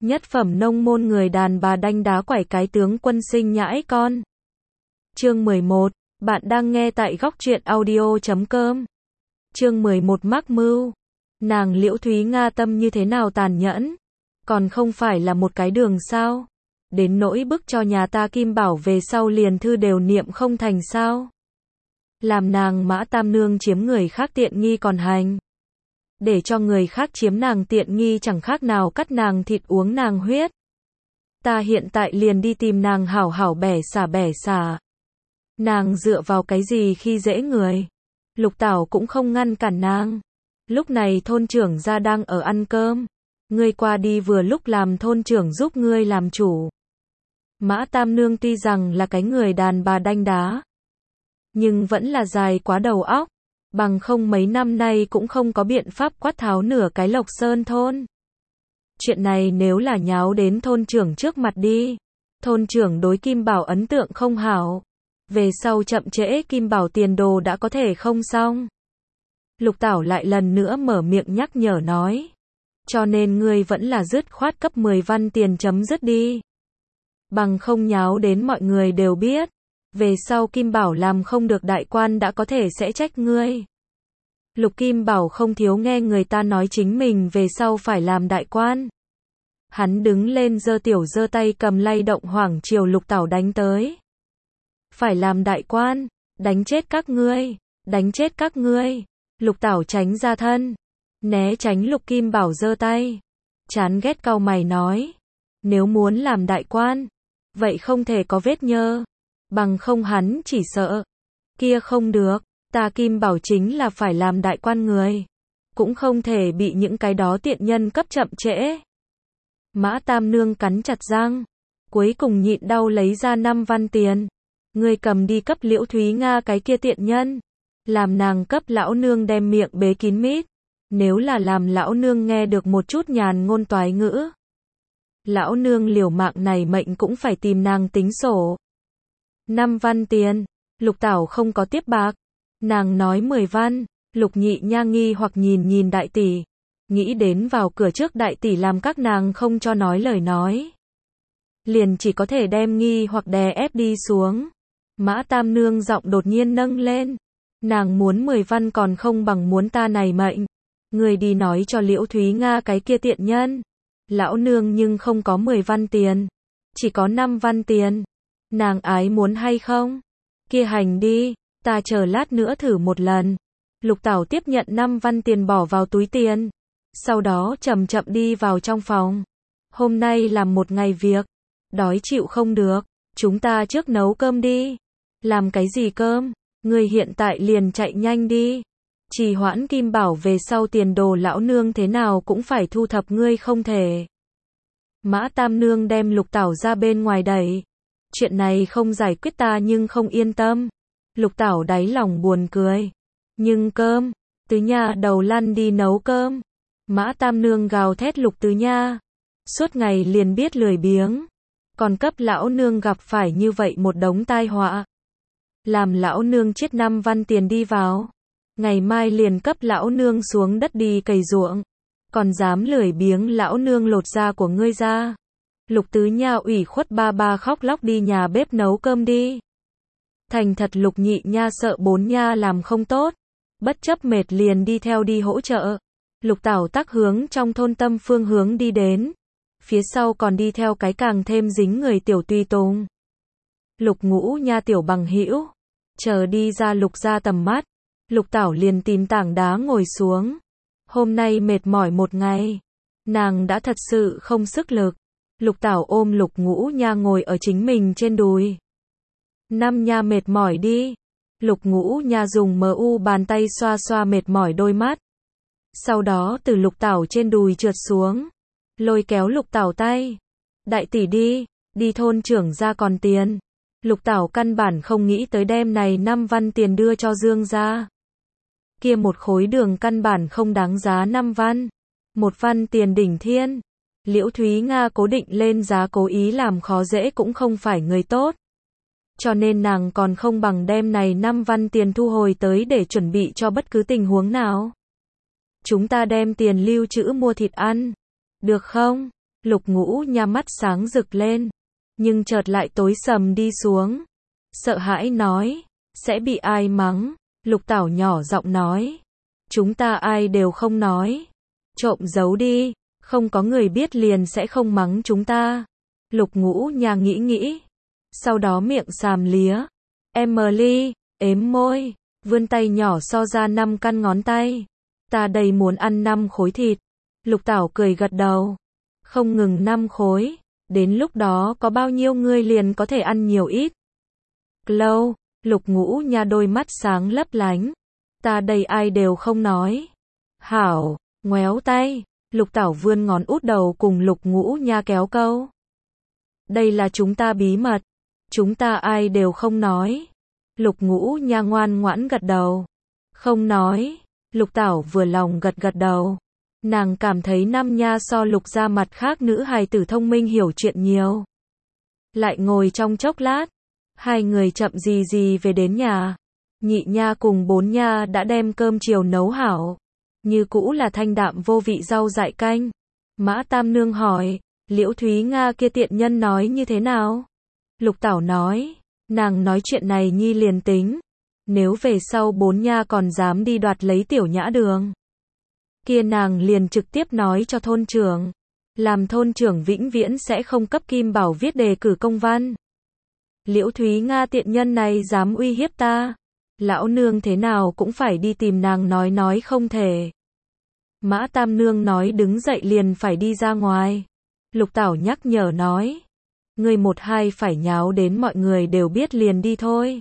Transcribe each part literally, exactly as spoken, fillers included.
Nhất phẩm nông môn người đàn bà đanh đá quẩy cái tướng quân sinh nhãi con. Chương mười một, bạn đang nghe tại góc truyện audio chấm com. Chương mười một mắc mưu. Nàng Liễu Thúy Nga tâm như thế nào tàn nhẫn, còn không phải là một cái đường sao? Đến nỗi bức cho nhà ta Kim Bảo về sau liền thư đều niệm không thành sao? Làm nàng Mã Tam Nương chiếm người khác tiện nghi còn hành. Để cho người khác chiếm nàng tiện nghi chẳng khác nào cắt nàng thịt uống nàng huyết. Ta hiện tại liền đi tìm nàng hảo hảo bẻ xả bẻ xả. Nàng dựa vào cái gì khi dễ người? Lục Tảo cũng không ngăn cản nàng. Lúc này thôn trưởng gia đang ở ăn cơm. Ngươi qua đi vừa lúc làm thôn trưởng giúp ngươi làm chủ. Mã Tam Nương tuy rằng là cái người đàn bà đanh đá, nhưng vẫn là dài quá đầu óc. Bằng không mấy năm nay cũng không có biện pháp quát tháo nửa cái Lộc Sơn thôn. Chuyện này nếu là nháo đến thôn trưởng trước mặt đi, thôn trưởng đối Kim Bảo ấn tượng không hảo. Về sau chậm trễ Kim Bảo tiền đồ đã có thể không xong. Lục Tảo lại lần nữa mở miệng nhắc nhở nói. Cho nên ngươi vẫn là dứt khoát cấp mười văn tiền chấm dứt đi. Bằng không nháo đến mọi người đều biết. Về sau Kim Bảo làm không được đại quan đã có thể sẽ trách ngươi. Lục Kim Bảo không thiếu nghe người ta nói chính mình về sau phải làm đại quan. Hắn đứng lên giơ tiểu giơ tay cầm lay động hoảng chiều Lục Tảo đánh tới. Phải làm đại quan, đánh chết các ngươi, đánh chết các ngươi. Lục Tảo tránh ra thân, né tránh Lục Kim Bảo giơ tay. Chán ghét cau mày nói, nếu muốn làm đại quan, vậy không thể có vết nhơ. Bằng không hắn chỉ sợ, kia không được, ta Kim Bảo chính là phải làm đại quan người, cũng không thể bị những cái đó tiện nhân cấp chậm trễ. Mã Tam Nương cắn chặt răng, cuối cùng nhịn đau lấy ra năm văn tiền. Ngươi cầm đi cấp Liễu Thúy Nga cái kia tiện nhân, làm nàng cấp lão nương đem miệng bế kín mít. Nếu là làm lão nương nghe được một chút nhàn ngôn toái ngữ, lão nương liều mạng này mệnh cũng phải tìm nàng tính sổ. Năm văn tiền, Lục Tảo không có tiếp bạc. Nàng nói mười văn, Lục Nhị Nha nghi hoặc nhìn nhìn đại tỷ. Nghĩ đến vào cửa trước đại tỷ làm các nàng không cho nói lời nói, liền chỉ có thể đem nghi hoặc đè ép đi xuống. Mã Tam Nương giọng đột nhiên nâng lên. Nàng muốn mười văn còn không bằng muốn ta này mệnh. Người đi nói cho Liễu Thúy Nga cái kia tiện nhân. Lão nương nhưng không có mười văn tiền, chỉ có năm văn tiền. Nàng ái muốn hay không? Kia hành đi, ta chờ lát nữa thử một lần. Lục Tảo tiếp nhận năm văn tiền bỏ vào túi tiền. Sau đó chậm chậm đi vào trong phòng. Hôm nay làm một ngày việc, đói chịu không được, chúng ta trước nấu cơm đi. Làm cái gì cơm? Ngươi hiện tại liền chạy nhanh đi. Trì hoãn Kim Bảo về sau tiền đồ lão nương thế nào cũng phải thu thập ngươi không thể. Mã Tam Nương đem Lục Tảo ra bên ngoài đẩy. Chuyện này không giải quyết ta nhưng không yên tâm. Lục Tảo đáy lòng buồn cười. Nhưng cơm, Tứ Nha đầu lăn đi nấu cơm. Mã Tam Nương gào thét Lục Tứ Nha. Suốt ngày liền biết lười biếng. Còn cấp lão nương gặp phải như vậy một đống tai họa. Làm lão nương chết năm văn tiền đi vào. Ngày mai liền cấp lão nương xuống đất đi cày ruộng. Còn dám lười biếng lão nương lột da của ngươi ra. Lục Tứ Nha ủy khuất ba ba khóc lóc đi nhà bếp nấu cơm đi. Thành thật Lục Nhị Nha sợ bốn nha làm không tốt. Bất chấp mệt liền đi theo đi hỗ trợ. Lục Tảo tắc hướng trong thôn tâm phương hướng đi đến. Phía sau còn đi theo cái càng thêm dính người tiểu tùy tùng. Lục Ngũ Nha tiểu bằng hữu. Chờ đi ra Lục ra tầm mắt. Lục Tảo liền tìm tảng đá ngồi xuống. Hôm nay mệt mỏi một ngày. Nàng đã thật sự không sức lực. Lục Tảo ôm Lục Ngũ Nha ngồi ở chính mình trên đùi. Năm nha mệt mỏi đi. Lục Ngũ Nha dùng mờ u bàn tay xoa xoa mệt mỏi đôi mắt. Sau đó từ Lục Tảo trên đùi trượt xuống. Lôi kéo Lục Tảo tay. Đại tỷ đi, đi thôn trưởng ra còn tiền. Lục Tảo căn bản không nghĩ tới đêm này năm văn tiền đưa cho Dương gia. Kia một khối đường căn bản không đáng giá năm văn. Một văn tiền đỉnh thiên. Liễu Thúy Nga cố định lên giá cố ý làm khó dễ cũng không phải người tốt. Cho nên nàng còn không bằng đem này năm văn tiền thu hồi tới để chuẩn bị cho bất cứ tình huống nào. Chúng ta đem tiền lưu trữ mua thịt ăn. Được không? Lục Ngũ Nha mắt sáng rực lên, nhưng chợt lại tối sầm đi xuống. Sợ hãi nói, sẽ bị ai mắng? Lục Tảo nhỏ giọng nói, chúng ta ai đều không nói. Trộm giấu đi, không có người biết liền sẽ không mắng chúng ta. Lục Ngũ Nha nghĩ nghĩ, sau đó miệng xàm lía. Emily, ếm môi, vươn tay nhỏ so ra năm căn ngón tay. Ta đây muốn ăn năm khối thịt. Lục Tảo cười gật đầu. Không ngừng năm khối, đến lúc đó có bao nhiêu ngươi liền có thể ăn nhiều ít. Lâu, Lục Ngũ Nha đôi mắt sáng lấp lánh. Ta đây ai đều không nói. Hảo, ngoéo tay, Lục Tảo vươn ngón út đầu cùng Lục Ngũ Nha kéo câu. Đây là chúng ta bí mật, chúng ta ai đều không nói. Lục Ngũ Nha ngoan ngoãn gật đầu. Không nói, Lục Tảo vừa lòng gật gật đầu. Nàng cảm thấy Nam Nha so Lục gia mặt khác nữ hài tử thông minh hiểu chuyện nhiều. Lại ngồi trong chốc lát, hai người chậm gì gì về đến nhà. Nhị Nha cùng bốn Nha đã đem cơm chiều nấu hảo. Như cũ là thanh đạm vô vị rau dại canh. Mã Tam Nương hỏi, Liễu Thúy Nga kia tiện nhân nói như thế nào? Lục Tảo nói, nàng nói chuyện này nhi liền tính. Nếu về sau bốn Nha còn dám đi đoạt lấy Tiểu Nhã Đường, kia nàng liền trực tiếp nói cho thôn trưởng. Làm thôn trưởng vĩnh viễn sẽ không cấp Kim Bảo viết đề cử công văn. Liễu Thúy Nga tiện nhân này dám uy hiếp ta. Lão nương thế nào cũng phải đi tìm nàng nói nói không thể. Mã Tam Nương nói đứng dậy liền phải đi ra ngoài. Lục Tảo nhắc nhở nói, ngươi một hai phải nháo đến mọi người đều biết liền đi thôi.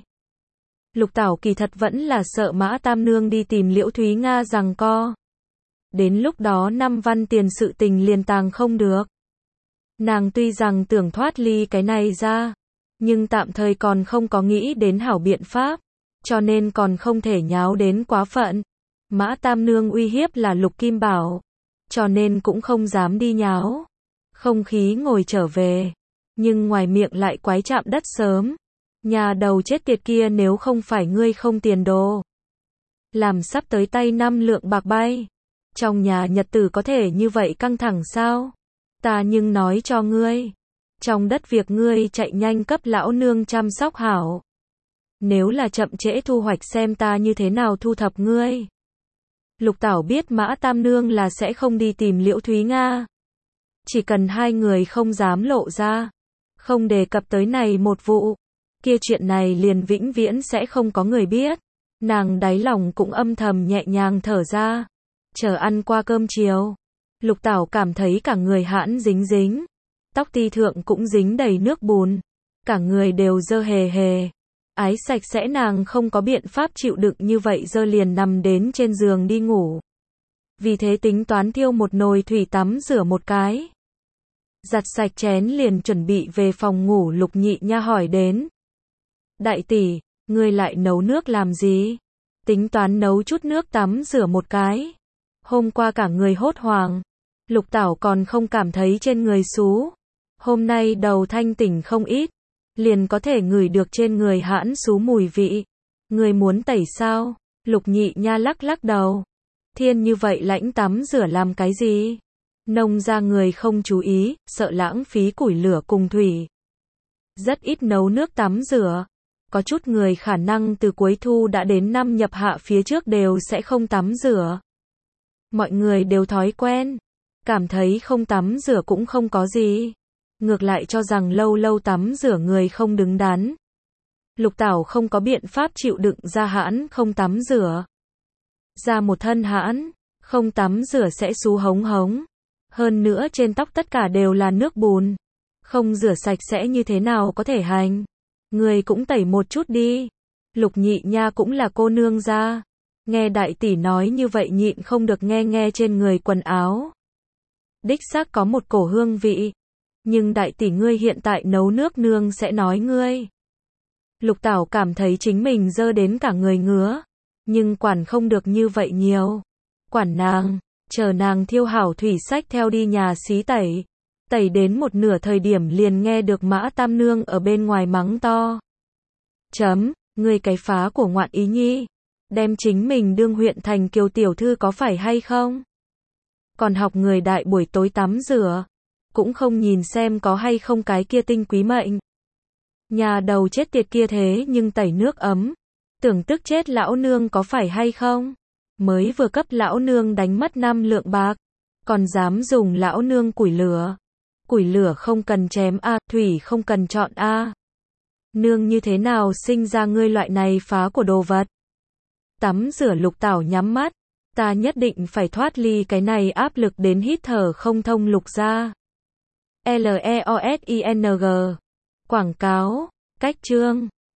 Lục Tảo kỳ thật vẫn là sợ Mã Tam Nương đi tìm Liễu Thúy Nga giằng co. Đến lúc đó năm văn tiền sự tình liền tàng không được. Nàng tuy rằng tưởng thoát ly cái này ra, nhưng tạm thời còn không có nghĩ đến hảo biện pháp, cho nên còn không thể nháo đến quá phận. Mã Tam Nương uy hiếp là Lục Kim Bảo, cho nên cũng không dám đi nháo. Không khí ngồi trở về, nhưng ngoài miệng lại quái chạm đất sớm. Nhà đầu chết tiệt kia, nếu không phải ngươi không tiền đồ, làm sắp tới tay năm lượng bạc bay. Trong nhà nhật tử có thể như vậy căng thẳng sao? Ta nhưng nói cho ngươi, trong đất việc ngươi chạy nhanh cấp lão nương chăm sóc hảo. Nếu là chậm trễ thu hoạch xem ta như thế nào thu thập ngươi. Lục Tảo biết Mã Tam Nương là sẽ không đi tìm Liễu Thúy Nga. Chỉ cần hai người không dám lộ ra, không đề cập tới này một vụ, kia chuyện này liền vĩnh viễn sẽ không có người biết. Nàng đáy lòng cũng âm thầm nhẹ nhàng thở ra. Chờ ăn qua cơm chiều, Lục Tảo cảm thấy cả người hãn dính dính, tóc ti thượng cũng dính đầy nước bùn, cả người đều dơ hề hề. Ái sạch sẽ, nàng không có biện pháp chịu đựng như vậy, dơ liền nằm đến trên giường đi ngủ. Vì thế tính toán thiêu một nồi thủy tắm rửa một cái, giặt sạch chén liền chuẩn bị về phòng ngủ. Lục Nhị Nha hỏi đến, đại tỷ, ngươi lại nấu nước làm gì? Tính toán nấu chút nước tắm rửa một cái. Hôm qua cả người hốt hoảng, Lục Tảo còn không cảm thấy trên người xú. Hôm nay đầu thanh tỉnh không ít, liền có thể ngửi được trên người hãn xú mùi vị. Người muốn tẩy sao? Lục Nhị Nha lắc lắc đầu. Thiên như vậy lãnh tắm rửa làm cái gì? Nông ra người không chú ý, sợ lãng phí củi lửa cùng thủy. Rất ít nấu nước tắm rửa. Có chút người khả năng từ cuối thu đã đến năm nhập hạ phía trước đều sẽ không tắm rửa. Mọi người đều thói quen, cảm thấy không tắm rửa cũng không có gì. Ngược lại cho rằng lâu lâu tắm rửa người không đứng đắn. Lục Tảo không có biện pháp chịu đựng ra hãn không tắm rửa. Ra một thân hãn, không tắm rửa sẽ xú hống hống. Hơn nữa trên tóc tất cả đều là nước bùn. Không rửa sạch sẽ như thế nào có thể hành. Người cũng tẩy một chút đi. Lục Nhị Nha cũng là cô nương ra. Nghe đại tỷ nói như vậy nhịn không được nghe nghe trên người quần áo. Đích xác có một cổ hương vị. Nhưng đại tỷ ngươi hiện tại nấu nước nương sẽ nói ngươi. Lục Tảo cảm thấy chính mình dơ đến cả người ngứa. Nhưng quản không được như vậy nhiều. Quản nàng, chờ nàng thiêu hảo thủy sách theo đi nhà xí tẩy. Tẩy đến một nửa thời điểm liền nghe được Mã Tam Nương ở bên ngoài mắng to. Chấm, ngươi cái phá của ngoạn ý nhi. Đem chính mình đương huyện thành kiều tiểu thư có phải hay không? Còn học người đại buổi tối tắm rửa. cũng không nhìn xem có hay không cái kia tinh quý mệnh. Nhà đầu chết tiệt kia thế nhưng tẩy nước ấm. Tưởng tức chết lão nương có phải hay không? Mới vừa cấp lão nương đánh mất năm lượng bạc. Còn dám dùng lão nương củi lửa. Củi lửa không cần chém a, thủy không cần chọn a. Nương như thế nào sinh ra ngươi loại này phá của đồ vật? Tắm rửa Lục Tảo nhắm mắt. Ta nhất định phải thoát ly cái này áp lực đến hít thở không thông Lục gia. L E O S I N G. Quảng cáo. Cách chương.